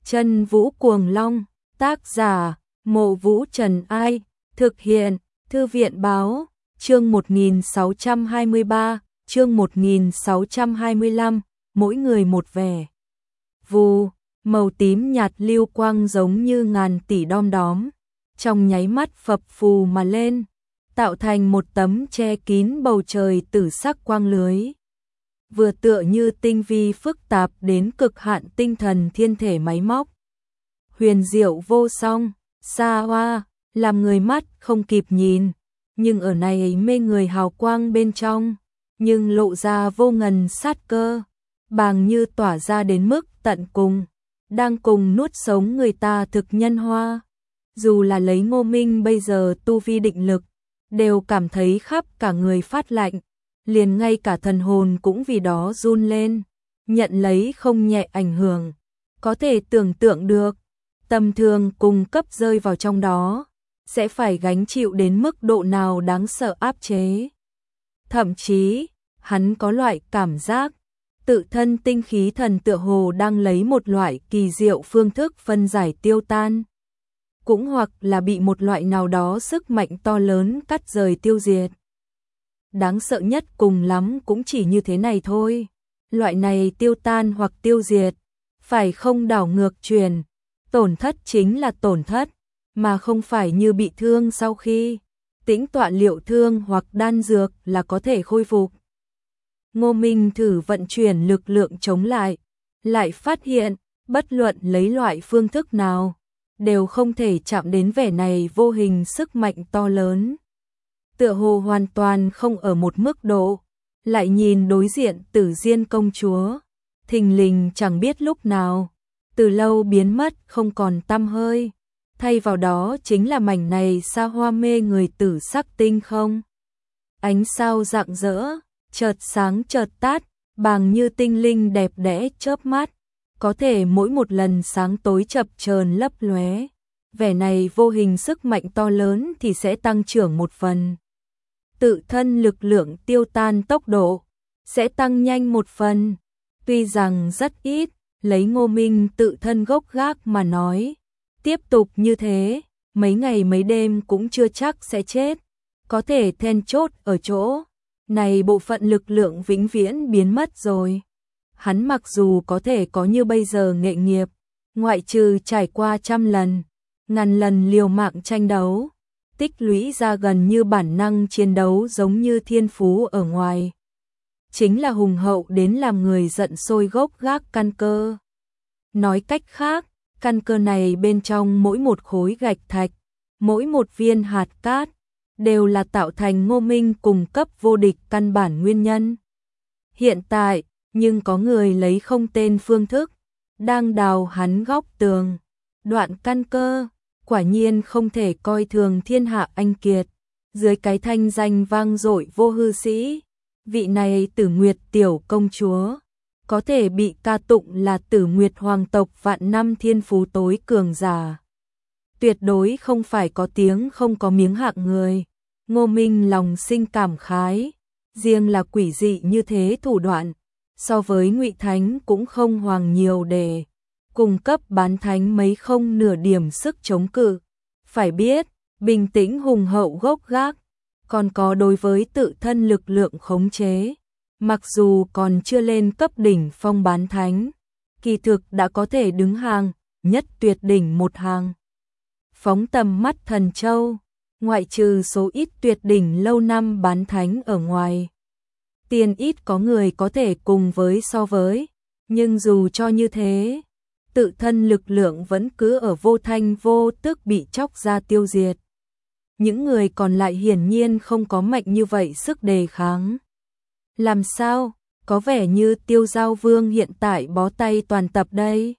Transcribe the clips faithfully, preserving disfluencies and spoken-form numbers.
Chân Vũ Cuồng Long, tác giả, Mộ Vũ Trần Ai, thực hiện, Thư viện Báo, chương một nghìn sáu trăm hai mươi ba, chương một nghìn sáu trăm hai mươi lăm, mỗi người một vẻ. Vù, màu tím nhạt lưu quang giống như ngàn tỷ đom đóm, trong nháy mắt phập phù mà lên, tạo thành một tấm che kín bầu trời tử sắc quang lưới. Vừa tựa như tinh vi phức tạp đến cực hạn tinh thần thiên thể máy móc. Huyền diệu vô song, xa hoa, làm người mắt không kịp nhìn, nhưng ở này ấy mê người hào quang bên trong, nhưng lộ ra vô ngần sát cơ, bàng như tỏa ra đến mức tận cùng, đang cùng nuốt sống người ta thực nhân hoa. Dù là lấy Ngô Minh bây giờ tu vi định lực, đều cảm thấy khắp cả người phát lạnh, liền ngay cả thần hồn cũng vì đó run lên, nhận lấy không nhẹ ảnh hưởng. Có thể tưởng tượng được, tầm thường cùng cấp rơi vào trong đó, sẽ phải gánh chịu đến mức độ nào đáng sợ áp chế. Thậm chí, hắn có loại cảm giác, tự thân tinh khí thần tựa hồ đang lấy một loại kỳ diệu phương thức phân giải tiêu tan. Cũng hoặc là bị một loại nào đó sức mạnh to lớn cắt rời tiêu diệt. Đáng sợ nhất cùng lắm cũng chỉ như thế này thôi. Loại này tiêu tan hoặc tiêu diệt, phải không đảo ngược truyền, tổn thất chính là tổn thất, mà không phải như bị thương sau khi tĩnh tọa liệu thương hoặc đan dược là có thể khôi phục. Ngô Minh thử vận chuyển lực lượng chống lại, lại phát hiện, bất luận lấy loại phương thức nào, đều không thể chạm đến vẻ này vô hình sức mạnh to lớn. Tựa hồ hoàn toàn không ở một mức độ, lại nhìn đối diện Tử Diên công chúa, thình lình chẳng biết lúc nào, từ lâu biến mất không còn tăm hơi, thay vào đó chính là mảnh này xa hoa mê người tử sắc tinh không. Ánh sao rạng rỡ, chợt sáng chợt tắt, bàng như tinh linh đẹp đẽ chớp mắt, có thể mỗi một lần sáng tối chập chờn lấp lóe, vẻ này vô hình sức mạnh to lớn thì sẽ tăng trưởng một phần. Tự thân lực lượng tiêu tan tốc độ sẽ tăng nhanh một phần, tuy rằng rất ít, lấy Ngô Minh tự thân gốc gác mà nói, tiếp tục như thế, mấy ngày mấy đêm cũng chưa chắc sẽ chết, có thể then chốt ở chỗ này bộ phận lực lượng vĩnh viễn biến mất rồi. Hắn mặc dù có thể có như bây giờ nghệ nghiệp, ngoại trừ trải qua trăm lần, ngàn lần liều mạng tranh đấu, tích lũy ra gần như bản năng chiến đấu giống như thiên phú ở ngoài. Chính là hùng hậu đến làm người giận sôi gốc gác căn cơ. Nói cách khác, căn cơ này bên trong mỗi một khối gạch thạch, mỗi một viên hạt cát, đều là tạo thành Ngô Minh cùng cấp vô địch căn bản nguyên nhân. Hiện tại, nhưng có người lấy không tên phương thức, đang đào hắn góc tường, đoạn căn cơ, quả nhiên không thể coi thường thiên hạ anh kiệt. Dưới cái thanh danh vang dội vô hư sĩ, vị này Tử Nguyệt tiểu công chúa, có thể bị ca tụng là Tử Nguyệt hoàng tộc vạn năm thiên phú tối cường giả. Tuyệt đối không phải có tiếng không có miếng hạng người. Ngô Minh lòng sinh cảm khái, riêng là quỷ dị như thế thủ đoạn, so với Ngụy Thánh cũng không hoàng nhiều để cung cấp bán thánh mấy không nửa điểm sức chống cự. Phải biết, bình tĩnh hùng hậu gốc gác, còn có đối với tự thân lực lượng khống chế, mặc dù còn chưa lên cấp đỉnh phong bán thánh, kỳ thực đã có thể đứng hàng, nhất tuyệt đỉnh một hàng. Phóng tầm mắt Thần Châu, ngoại trừ số ít tuyệt đỉnh lâu năm bán thánh ở ngoài, tiền ít có người có thể cùng với so với, nhưng dù cho như thế, tự thân lực lượng vẫn cứ ở vô thanh vô tức bị chóc ra tiêu diệt. Những người còn lại hiển nhiên không có mạnh như vậy sức đề kháng. Làm sao, có vẻ như Tiêu Giao Vương hiện tại bó tay toàn tập đây.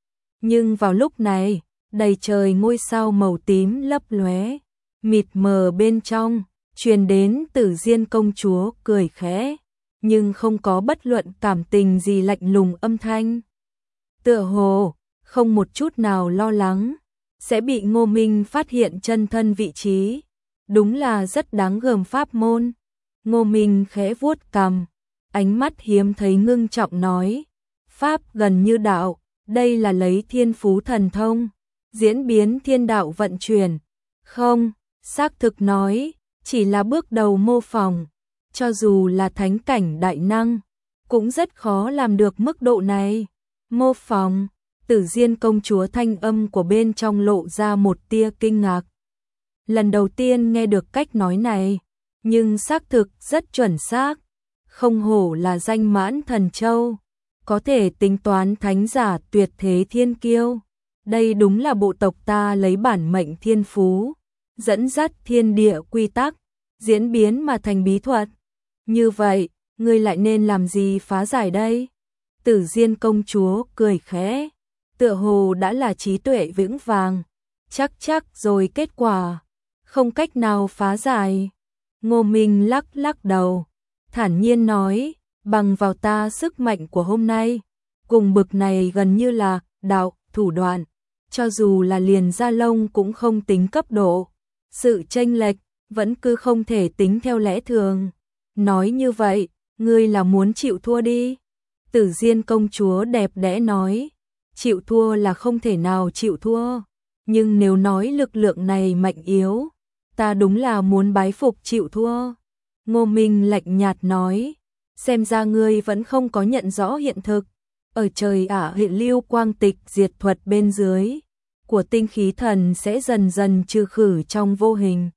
Nhưng vào lúc này, đầy trời ngôi sao màu tím lấp lóe, mịt mờ bên trong, truyền đến Tử Diên công chúa cười khẽ, nhưng không có bất luận cảm tình gì lạnh lùng âm thanh. Tựa hồ, không một chút nào lo lắng, sẽ bị Ngô Minh phát hiện chân thân vị trí. Đúng là rất đáng gờm pháp môn. Ngô Minh khẽ vuốt cằm, ánh mắt hiếm thấy ngưng trọng nói, pháp gần như đạo, đây là lấy thiên phú thần thông, diễn biến thiên đạo vận chuyển. Không, xác thực nói, chỉ là bước đầu mô phỏng, cho dù là thánh cảnh đại năng, cũng rất khó làm được mức độ này. Mô phỏng, Tử Diên công chúa thanh âm của bên trong lộ ra một tia kinh ngạc. Lần đầu tiên nghe được cách nói này, nhưng xác thực rất chuẩn xác, không hổ là danh mãn thần châu, có thể tính toán thánh giả tuyệt thế thiên kiêu. Đây đúng là bộ tộc ta lấy bản mệnh thiên phú, dẫn dắt thiên địa quy tắc, diễn biến mà thành bí thuật. Như vậy, ngươi lại nên làm gì phá giải đây? Tử Diên công chúa cười khẽ, tựa hồ đã là trí tuệ vững vàng, chắc chắc rồi kết quả, không cách nào phá giải. Ngô Minh lắc lắc đầu, thản nhiên nói, bằng vào ta sức mạnh của hôm nay, cùng bực này gần như là đạo, thủ đoạn, cho dù là liền gia lông cũng không tính cấp độ. Sự chênh lệch vẫn cứ không thể tính theo lẽ thường. Nói như vậy, ngươi là muốn chịu thua đi. Tử Diên công chúa đẹp đẽ nói, chịu thua là không thể nào chịu thua, nhưng nếu nói lực lượng này mạnh yếu, ta đúng là muốn bái phục chịu thua. Ngô Minh lạnh nhạt nói, xem ra ngươi vẫn không có nhận rõ hiện thực. Ở trời ả hiện lưu quang tịch diệt thuật bên dưới của tinh khí thần sẽ dần dần trừ khử trong vô hình.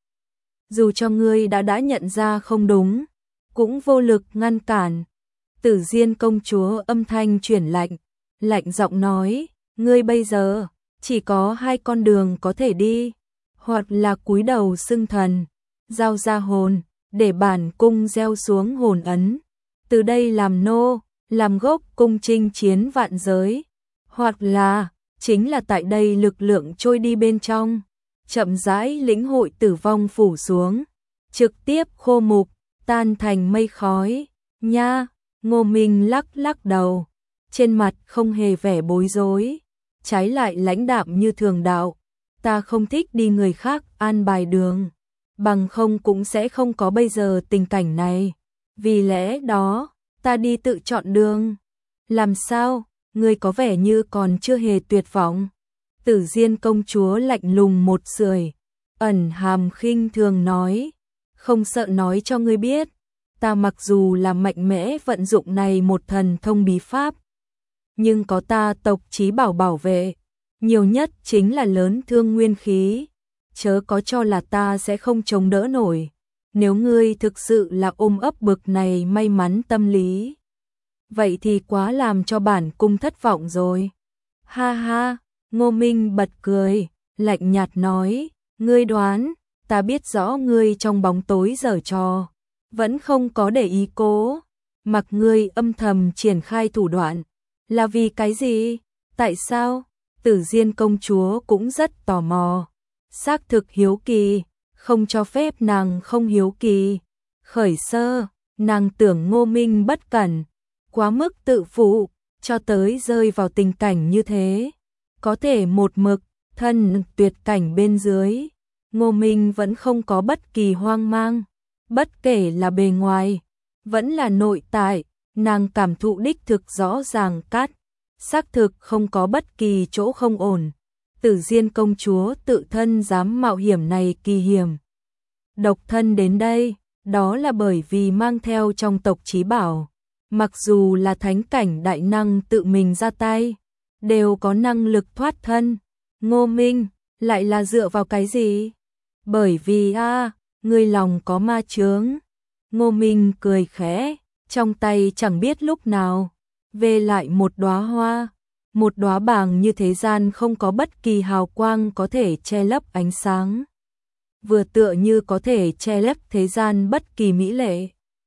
Dù cho ngươi đã đã nhận ra không đúng, cũng vô lực ngăn cản. Tử Diên công chúa âm thanh chuyển lạnh, lạnh giọng nói, ngươi bây giờ chỉ có hai con đường có thể đi, hoặc là cúi đầu xưng thần, giao ra hồn, để bản cung gieo xuống hồn ấn, từ đây làm nô, làm gốc cung chinh chiến vạn giới, hoặc là chính là tại đây lực lượng trôi đi bên trong, chậm rãi lĩnh hội tử vong phủ xuống, trực tiếp khô mục, tan thành mây khói. Nha, Ngô Minh lắc lắc đầu, trên mặt không hề vẻ bối rối, trái lại lãnh đạm như thường đạo, ta không thích đi người khác an bài đường, bằng không cũng sẽ không có bây giờ tình cảnh này, vì lẽ đó, ta đi tự chọn đường. Làm sao, ngươi có vẻ như còn chưa hề tuyệt vọng. Tử Diên công chúa lạnh lùng một sưởi, ẩn hàm khinh thường nói, không sợ nói cho ngươi biết, ta mặc dù là mạnh mẽ vận dụng này một thần thông bí pháp, nhưng có ta tộc chí bảo bảo vệ, nhiều nhất chính là lớn thương nguyên khí, chớ có cho là ta sẽ không chống đỡ nổi. Nếu ngươi thực sự là ôm ấp bực này may mắn tâm lý, vậy thì quá làm cho bản cung thất vọng rồi. Ha ha, Ngô Minh bật cười, lạnh nhạt nói, ngươi đoán, ta biết rõ ngươi trong bóng tối giở trò, vẫn không có để ý cố, mặc ngươi âm thầm triển khai thủ đoạn, là vì cái gì? Tại sao? Tử Diên công chúa cũng rất tò mò, xác thực hiếu kỳ, không cho phép nàng không hiếu kỳ. Khởi sơ, nàng tưởng Ngô Minh bất cẩn, quá mức tự phụ, cho tới rơi vào tình cảnh như thế. Có thể một mực, thân tuyệt cảnh bên dưới, Ngô Minh vẫn không có bất kỳ hoang mang, bất kể là bề ngoài, vẫn là nội tại, nàng cảm thụ đích thực rõ ràng cát, xác thực không có bất kỳ chỗ không ổn. Tử Diên công chúa tự thân dám mạo hiểm này kỳ hiểm, độc thân đến đây, đó là bởi vì mang theo trong tộc chí bảo, mặc dù là thánh cảnh đại năng tự mình ra tay, đều có năng lực thoát thân. Ngô Minh, lại là dựa vào cái gì? Bởi vì a, à, ngươi lòng có ma chướng. Ngô Minh cười khẽ, trong tay chẳng biết lúc nào về lại một đóa hoa, một đóa bàng như thế gian không có bất kỳ hào quang có thể che lấp ánh sáng, vừa tựa như có thể che lấp thế gian bất kỳ mỹ lệ.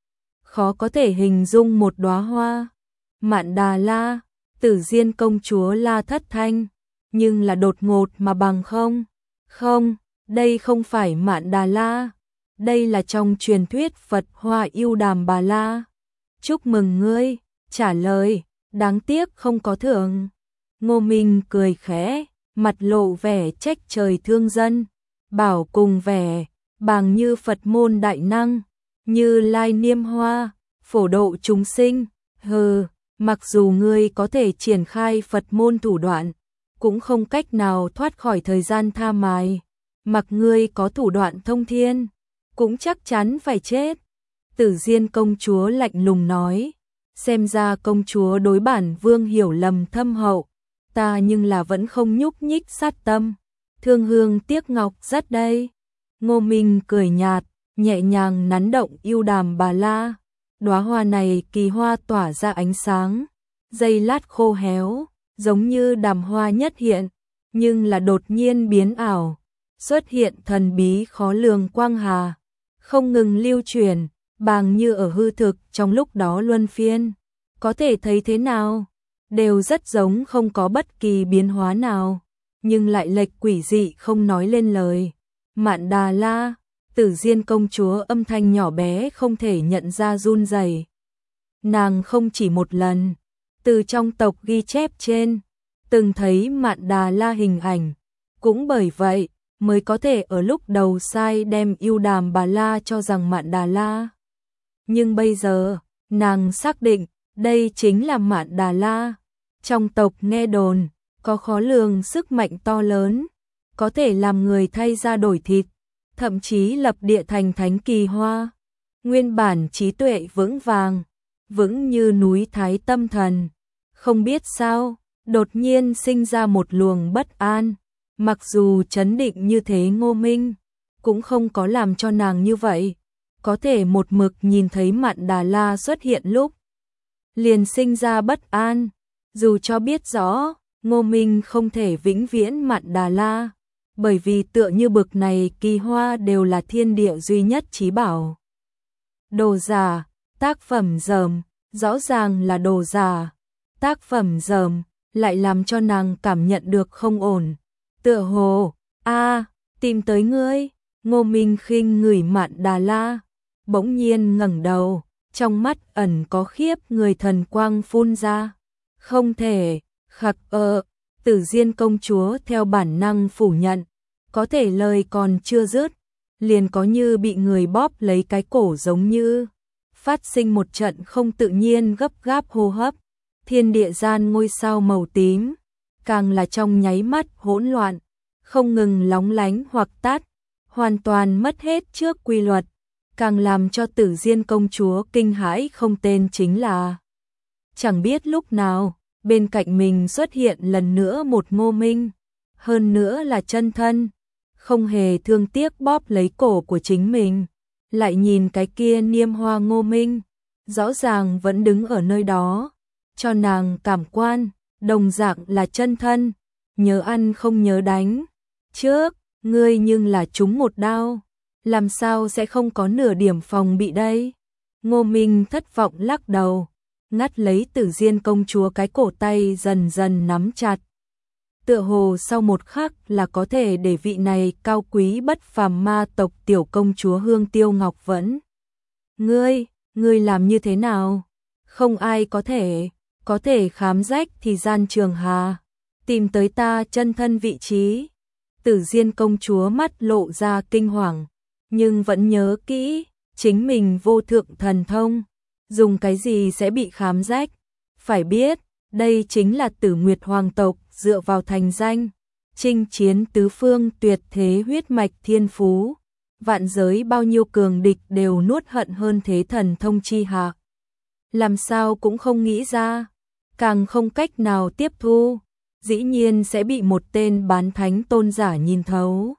Khó có thể hình dung một đóa hoa. Mạn Đà La, Tử Diên công chúa la thất thanh, nhưng là đột ngột mà bằng không. Không, đây không phải Mạn Đà La, đây là trong truyền thuyết Phật Hoa Yêu Đàm Bà La. Chúc mừng ngươi, trả lời, đáng tiếc không có thưởng. Ngô Minh cười khẽ, mặt lộ vẻ trách trời thương dân, bảo cùng vẻ, bàng như Phật môn đại năng, như Lai Niêm Hoa, phổ độ chúng sinh, hừ, Mặc dù ngươi có thể triển khai Phật môn thủ đoạn, cũng không cách nào thoát khỏi thời gian tha mài. Mặc ngươi có thủ đoạn thông thiên, cũng chắc chắn phải chết. Tử Diên công chúa lạnh lùng nói, xem ra công chúa đối bản vương hiểu lầm thâm hậu, ta nhưng là vẫn không nhúc nhích sát tâm. Thương hương tiếc ngọc rất đây. Ngô Minh cười nhạt, nhẹ nhàng nắn động yêu đàm bà la. Đóa hoa này kỳ hoa tỏa ra ánh sáng, giây lát khô héo, giống như đàm hoa nhất hiện, nhưng là đột nhiên biến ảo, xuất hiện thần bí khó lường quang hà, không ngừng lưu chuyển, bàng như ở hư thực trong lúc đó luân phiên. Có thể thấy thế nào, đều rất giống, không có bất kỳ biến hóa nào, nhưng lại lệch quỷ dị không nói lên lời. Mạn Đà La, Tử Diên công chúa âm thanh nhỏ bé không thể nhận ra run rẩy. Nàng không chỉ một lần, từ trong tộc ghi chép trên, từng thấy Mạn Đà La hình ảnh, cũng bởi vậy mới có thể ở lúc đầu sai đem yêu đàm bà la cho rằng Mạn Đà La. Nhưng bây giờ, nàng xác định, đây chính là Mạn Đà La. Trong tộc nghe đồn, có khó lường sức mạnh to lớn, có thể làm người thay da đổi thịt, thậm chí lập địa thành thánh kỳ hoa. Nguyên bản trí tuệ vững vàng, vững như núi Thái Tâm Thần. Không biết sao, đột nhiên sinh ra một luồng bất an. Mặc dù trấn định như thế Ngô Minh, cũng không có làm cho nàng như vậy. Có thể một mực nhìn thấy Mạn Đà La xuất hiện lúc, liền sinh ra bất an. Dù cho biết rõ, Ngô Minh không thể vĩnh viễn Mạn Đà La, bởi vì tựa như bực này kỳ hoa đều là thiên địa duy nhất chí bảo. Đồ giả, tác phẩm dởm, rõ ràng là đồ giả, tác phẩm dởm, lại làm cho nàng cảm nhận được không ổn. Tựa hồ, a tìm tới ngươi. Ngô Minh khinh ngửi Mạn Đà La, bỗng nhiên ngẩng đầu, trong mắt ẩn có khiếp người thần quang phun ra. Không thể, khặc ơ, Tử Diên công chúa theo bản năng phủ nhận, có thể lời còn chưa dứt, liền có như bị người bóp lấy cái cổ, giống như phát sinh một trận không tự nhiên gấp gáp hô hấp. Thiên địa gian ngôi sao màu tím, càng là trong nháy mắt hỗn loạn, không ngừng lóng lánh hoặc tắt, hoàn toàn mất hết trước quy luật. Càng làm cho Tử Diên công chúa kinh hãi không tên chính là, chẳng biết lúc nào, bên cạnh mình xuất hiện lần nữa một Ngô Minh, hơn nữa là chân thân, không hề thương tiếc bóp lấy cổ của chính mình. Lại nhìn cái kia niêm hoa Ngô Minh, rõ ràng vẫn đứng ở nơi đó, cho nàng cảm quan, đồng dạng là chân thân, nhớ ăn không nhớ đánh. Trước, ngươi nhưng là trúng một đao, làm sao sẽ không có nửa điểm phòng bị đây? Ngô Minh thất vọng lắc đầu, ngắt lấy Tử Diên công chúa cái cổ, tay dần dần nắm chặt. Tựa hồ sau một khắc là có thể để vị này cao quý bất phàm ma tộc tiểu công chúa Hương Tiêu Ngọc Vẫn. Ngươi, ngươi làm như thế nào? Không ai có thể, có thể khám rách thì gian trường hà, tìm tới ta chân thân vị trí. Tử Diên công chúa mắt lộ ra kinh hoàng, nhưng vẫn nhớ kỹ, chính mình vô thượng thần thông, dùng cái gì sẽ bị khám rách. Phải biết, đây chính là Tử Nguyệt hoàng tộc dựa vào thành danh, chinh chiến tứ phương tuyệt thế huyết mạch thiên phú, vạn giới bao nhiêu cường địch đều nuốt hận hơn thế thần thông chi hạ. Làm sao cũng không nghĩ ra, càng không cách nào tiếp thu, dĩ nhiên sẽ bị một tên bán thánh tôn giả nhìn thấu.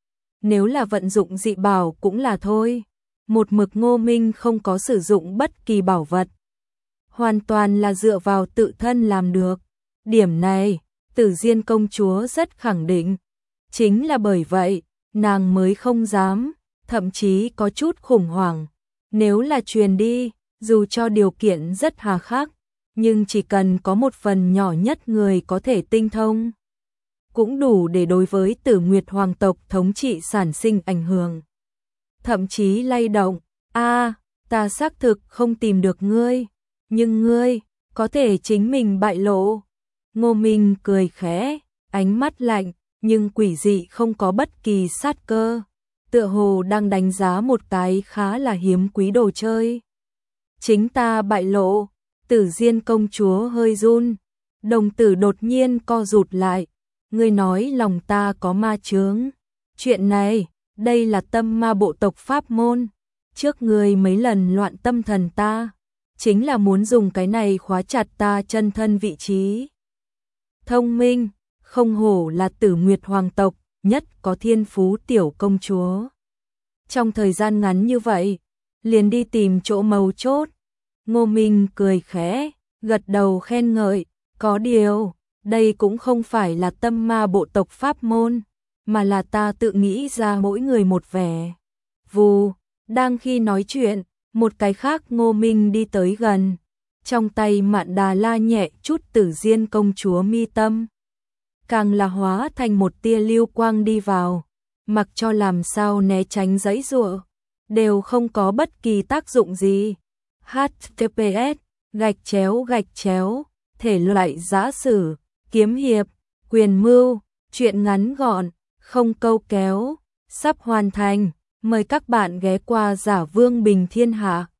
Nếu là vận dụng dị bảo cũng là thôi, một mực Ngô Minh không có sử dụng bất kỳ bảo vật, hoàn toàn là dựa vào tự thân làm được. Điểm này, Tử Diên công chúa rất khẳng định. Chính là bởi vậy, nàng mới không dám, thậm chí có chút khủng hoảng. Nếu là truyền đi, dù cho điều kiện rất hà khắc, nhưng chỉ cần có một phần nhỏ nhất người có thể tinh thông, cũng đủ để đối với Tử Nguyệt hoàng tộc thống trị sản sinh ảnh hưởng, thậm chí lay động. A, ta xác thực không tìm được ngươi, nhưng ngươi có thể chính mình bại lộ. Ngô Minh cười khẽ, ánh mắt lạnh, nhưng quỷ dị không có bất kỳ sát cơ, tựa hồ đang đánh giá một cái khá là hiếm quý đồ chơi. Chính ta bại lộ, Tử Diên công chúa hơi run, đồng tử đột nhiên co rụt lại. Ngươi nói lòng ta có ma chướng. Chuyện này, đây là tâm ma bộ tộc pháp môn. Trước ngươi mấy lần loạn tâm thần ta, chính là muốn dùng cái này khóa chặt ta chân thân vị trí. Thông minh, không hổ là Tử Nguyệt hoàng tộc, nhất có thiên phú tiểu công chúa. Trong thời gian ngắn như vậy, liền đi tìm chỗ mấu chốt. Ngô Minh cười khẽ, gật đầu khen ngợi, có điều, đây cũng không phải là tâm ma bộ tộc pháp môn, mà là ta tự nghĩ ra mỗi người một vẻ. Vù, đang khi nói chuyện, một cái khác Ngô Minh đi tới gần, trong tay Mạn Đà La nhẹ chút Tử Diên công chúa mi tâm, càng là hóa thành một tia lưu quang đi vào, mặc cho làm sao né tránh giãy giụa, đều không có bất kỳ tác dụng gì. H T T P S gạch chéo gạch chéo thể loại giã sử, kiếm hiệp, quyền mưu, truyện ngắn gọn, không câu kéo, sắp hoàn thành. Mời các bạn ghé qua Giả Vương Bình Thiên Hạ.